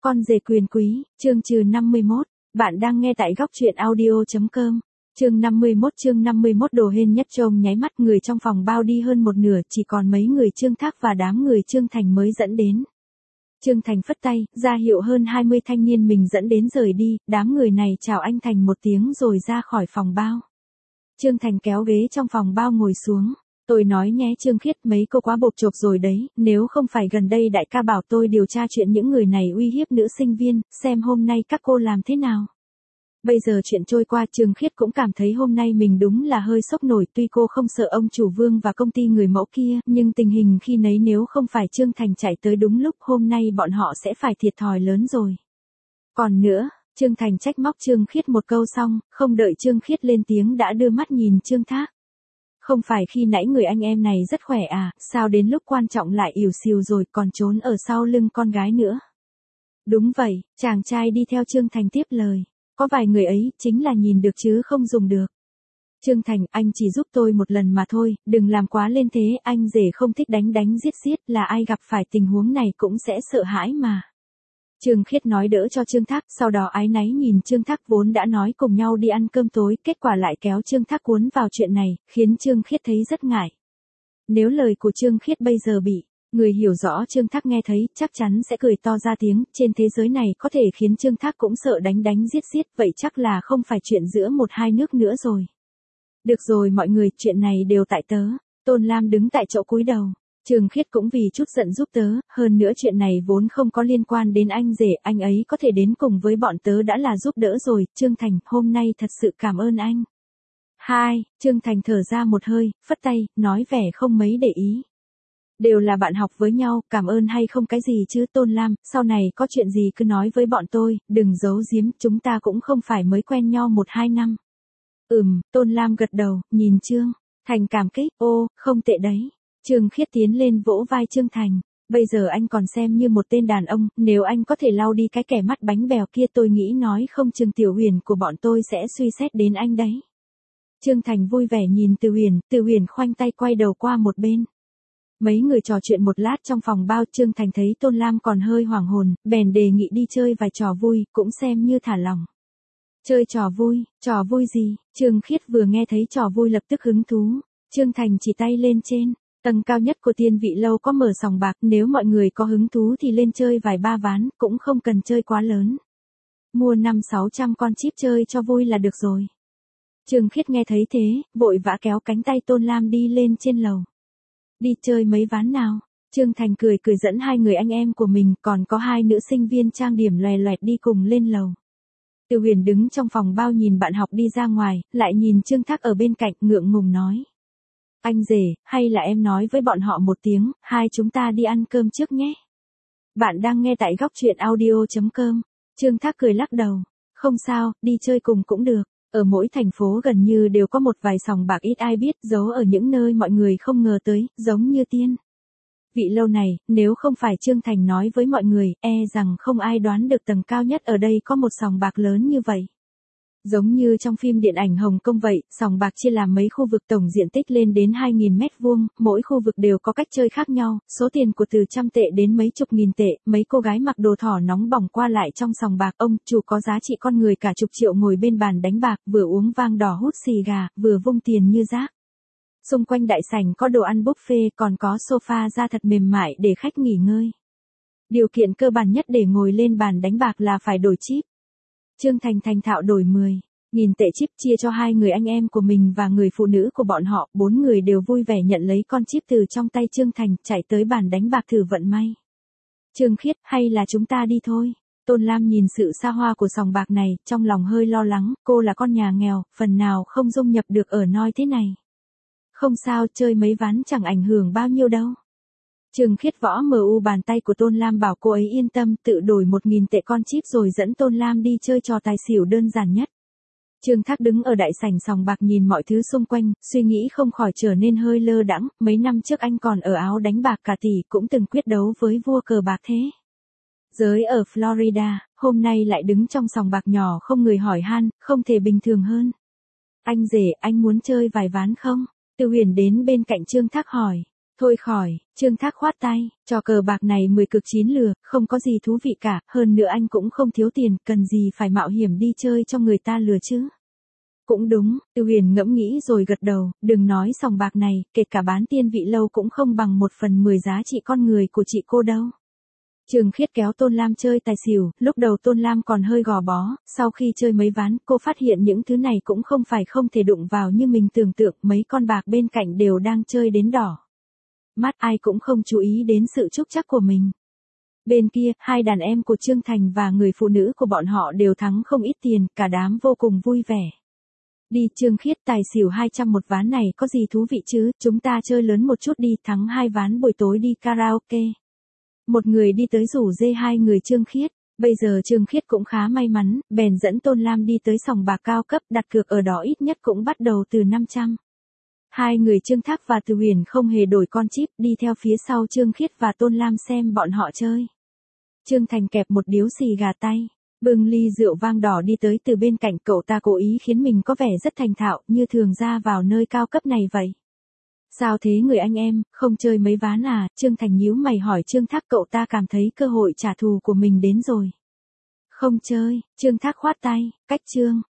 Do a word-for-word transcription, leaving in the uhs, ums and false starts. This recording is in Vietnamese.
Con rể quyền quý, chương trừ năm mươi mốt. Bạn đang nghe tại góc truyện audio chấm com. Chương năm mươi mốt chương năm mươi mốt Đồ hên nhất trông nháy mắt người trong phòng bao đi hơn một nửa, chỉ còn mấy người Trương Thác và đám người Trương Thành mới dẫn đến. Trương Thành phất tay, ra hiệu hơn hai mươi thanh niên mình dẫn đến rời đi, đám người này chào anh Thành một tiếng rồi ra khỏi phòng bao. Trương Thành kéo ghế trong phòng bao ngồi xuống. Tôi nói nhé Trương Khiết, mấy cô quá bộp chộp rồi đấy, nếu không phải gần đây đại ca bảo tôi điều tra chuyện những người này uy hiếp nữ sinh viên, xem hôm nay các cô làm thế nào. Bây giờ chuyện trôi qua, Trương Khiết cũng cảm thấy hôm nay mình đúng là hơi sốc nổi, tuy cô không sợ ông chủ Vương và công ty người mẫu kia, nhưng tình hình khi nấy nếu không phải Trương Thành chạy tới đúng lúc, hôm nay bọn họ sẽ phải thiệt thòi lớn rồi. Còn nữa, Trương Thành trách móc Trương Khiết một câu xong, không đợi Trương Khiết lên tiếng đã đưa mắt nhìn Trương Thác. Không phải khi nãy người anh em này rất khỏe à, sao đến lúc quan trọng lại ỉu xìu rồi còn trốn ở sau lưng con gái nữa. Đúng vậy, chàng trai đi theo Trương Thành tiếp lời. Có vài người ấy, chính là nhìn được chứ không dùng được. Trương Thành, anh chỉ giúp tôi một lần mà thôi, đừng làm quá lên thế, anh rể không thích đánh đánh giết giết, là ai gặp phải tình huống này cũng sẽ sợ hãi mà. Trương Khiết nói đỡ cho Trương Thác, sau đó áy náy nhìn Trương Thác vốn đã nói cùng nhau đi ăn cơm tối, kết quả lại kéo Trương Thác cuốn vào chuyện này, khiến Trương Khiết thấy rất ngại. Nếu lời của Trương Khiết bây giờ bị người hiểu rõ Trương Thác nghe thấy, chắc chắn sẽ cười to ra tiếng, trên thế giới này có thể khiến Trương Thác cũng sợ đánh đánh giết giết, vậy chắc là không phải chuyện giữa một hai nước nữa rồi. Được rồi mọi người, chuyện này đều tại tớ. Tôn Lam đứng tại chỗ cúi đầu. Trương Khiết cũng vì chút giận giúp tớ, hơn nữa chuyện này vốn không có liên quan đến anh rể, anh ấy có thể đến cùng với bọn tớ đã là giúp đỡ rồi, Trương Thành, hôm nay thật sự cảm ơn anh. Hai, Trương Thành thở ra một hơi, phất tay, nói vẻ không mấy để ý. Đều là bạn học với nhau, cảm ơn hay không cái gì chứ Tôn Lam, sau này có chuyện gì cứ nói với bọn tôi, đừng giấu giếm, chúng ta cũng không phải mới quen nhau một hai năm. Ừm, Tôn Lam gật đầu, nhìn Trương Thành cảm kích, ô, không tệ đấy. Trương Khiết tiến lên vỗ vai Trương Thành, bây giờ anh còn xem như một tên đàn ông, nếu anh có thể lau đi cái kẻ mắt bánh bèo kia tôi nghĩ nói không chừng Tiểu Huyền của bọn tôi sẽ suy xét đến anh đấy. Trương Thành vui vẻ nhìn Từ Huyền, Từ Huyền khoanh tay quay đầu qua một bên. Mấy người trò chuyện một lát trong phòng bao, Trương Thành thấy Tôn Lam còn hơi hoảng hồn, bèn đề nghị đi chơi vài trò vui, cũng xem như thả lòng. Chơi trò vui, trò vui gì? Trương Khiết vừa nghe thấy trò vui lập tức hứng thú. Trương Thành chỉ tay lên trên. Tầng cao nhất của Tiên Vị Lâu có mở sòng bạc, nếu mọi người có hứng thú thì lên chơi vài ba ván, cũng không cần chơi quá lớn. Mua năm sáu trăm con chip chơi cho vui là được rồi. Trương Khiết nghe thấy thế, vội vã kéo cánh tay Tôn Lam đi lên trên lầu. Đi chơi mấy ván nào? Trương Thành cười cười dẫn hai người anh em của mình, còn có hai nữ sinh viên trang điểm loè loẹt đi cùng lên lầu. Từ Huyền đứng trong phòng bao nhìn bạn học đi ra ngoài, lại nhìn Trương Thác ở bên cạnh, ngượng ngùng nói. Anh rể, hay là em nói với bọn họ một tiếng, hai chúng ta đi ăn cơm trước nhé. Bạn đang nghe tại góc truyện audio chấm com. Trương Thác cười lắc đầu. Không sao, đi chơi cùng cũng được. Ở mỗi thành phố gần như đều có một vài sòng bạc ít ai biết, giấu ở những nơi mọi người không ngờ tới, giống như Tiên Vị Lâu này, nếu không phải Trương Thành nói với mọi người, e rằng không ai đoán được tầng cao nhất ở đây có một sòng bạc lớn như vậy. Giống như trong phim điện ảnh Hồng Kông vậy, sòng bạc chia làm mấy khu vực tổng diện tích lên đến hai nghìn mét vuông, mỗi khu vực đều có cách chơi khác nhau, số tiền của từ trăm tệ đến mấy chục nghìn tệ, mấy cô gái mặc đồ thỏ nóng bỏng qua lại trong sòng bạc, ông chủ có giá trị con người cả chục triệu ngồi bên bàn đánh bạc, vừa uống vang đỏ hút xì gà, vừa vung tiền như rác. Xung quanh đại sảnh có đồ ăn buffet, còn có sofa da thật mềm mại để khách nghỉ ngơi. Điều kiện cơ bản nhất để ngồi lên bàn đánh bạc là phải đổi chip. Trương Thành thành thạo đổi mười nghìn tệ chip chia cho hai người anh em của mình và người phụ nữ của bọn họ, bốn người đều vui vẻ nhận lấy con chip từ trong tay Trương Thành, chạy tới bàn đánh bạc thử vận may. Trương Khiết, hay là chúng ta đi thôi? Tôn Lam nhìn sự xa hoa của sòng bạc này, trong lòng hơi lo lắng, cô là con nhà nghèo, phần nào không dung nhập được ở noi thế này. Không sao, chơi mấy ván chẳng ảnh hưởng bao nhiêu đâu. Trương Khiết võ mờ u bàn tay của Tôn Lam bảo cô ấy yên tâm, tự đổi một nghìn tệ con chip rồi dẫn Tôn Lam đi chơi trò tài xỉu đơn giản nhất. Trương Thác đứng ở đại sảnh sòng bạc nhìn mọi thứ xung quanh, suy nghĩ không khỏi trở nên hơi lơ đãng, mấy năm trước anh còn ở áo đánh bạc cả tỷ, cũng từng quyết đấu với vua cờ bạc thế giới ở Florida, hôm nay lại đứng trong sòng bạc nhỏ không người hỏi han, không thể bình thường hơn. Anh rể, anh muốn chơi vài ván không? Từ Huyền đến bên cạnh Trương Thác hỏi. Thôi khỏi, Trương Thác khoát tay, trò cờ bạc này mười cực chín lừa, không có gì thú vị cả, hơn nữa anh cũng không thiếu tiền, cần gì phải mạo hiểm đi chơi cho người ta lừa chứ. Cũng đúng, Từ Huyền ngẫm nghĩ rồi gật đầu, đừng nói sòng bạc này, kể cả bán tiên vị lâu cũng không bằng một phần mười giá trị con người của chị cô đâu. Trường Khiết kéo Tôn Lam chơi tài xỉu, lúc đầu Tôn Lam còn hơi gò bó, sau khi chơi mấy ván, cô phát hiện những thứ này cũng không phải không thể đụng vào như mình tưởng tượng, mấy con bạc bên cạnh đều đang chơi đến đỏ. Mắt ai cũng không chú ý đến sự trúc trắc của mình. Bên kia, hai đàn em của Trương Thành và người phụ nữ của bọn họ đều thắng không ít tiền, cả đám vô cùng vui vẻ. Đi Trương Khiết, tài xỉu hai trăm một ván này có gì thú vị chứ, chúng ta chơi lớn một chút đi, thắng hai ván buổi tối đi karaoke. Một người đi tới rủ dê hai người Trương Khiết, bây giờ Trương Khiết cũng khá may mắn, bèn dẫn Tôn Lam đi tới sòng bạc cao cấp, đặt cược ở đó ít nhất cũng bắt đầu từ năm trăm. Hai người Trương Thác và Từ Huyền không hề đổi con chip, đi theo phía sau Trương Khiết và Tôn Lam xem bọn họ chơi. Trương Thành kẹp một điếu xì gà tay, bưng ly rượu vang đỏ đi tới từ bên cạnh, cậu ta cố ý khiến mình có vẻ rất thành thạo, như thường ra vào nơi cao cấp này vậy. Sao thế người anh em, không chơi mấy ván à? Trương Thành nhíu mày hỏi Trương Thác, cậu ta cảm thấy cơ hội trả thù của mình đến rồi. Không chơi, Trương Thác khoát tay, cách Trương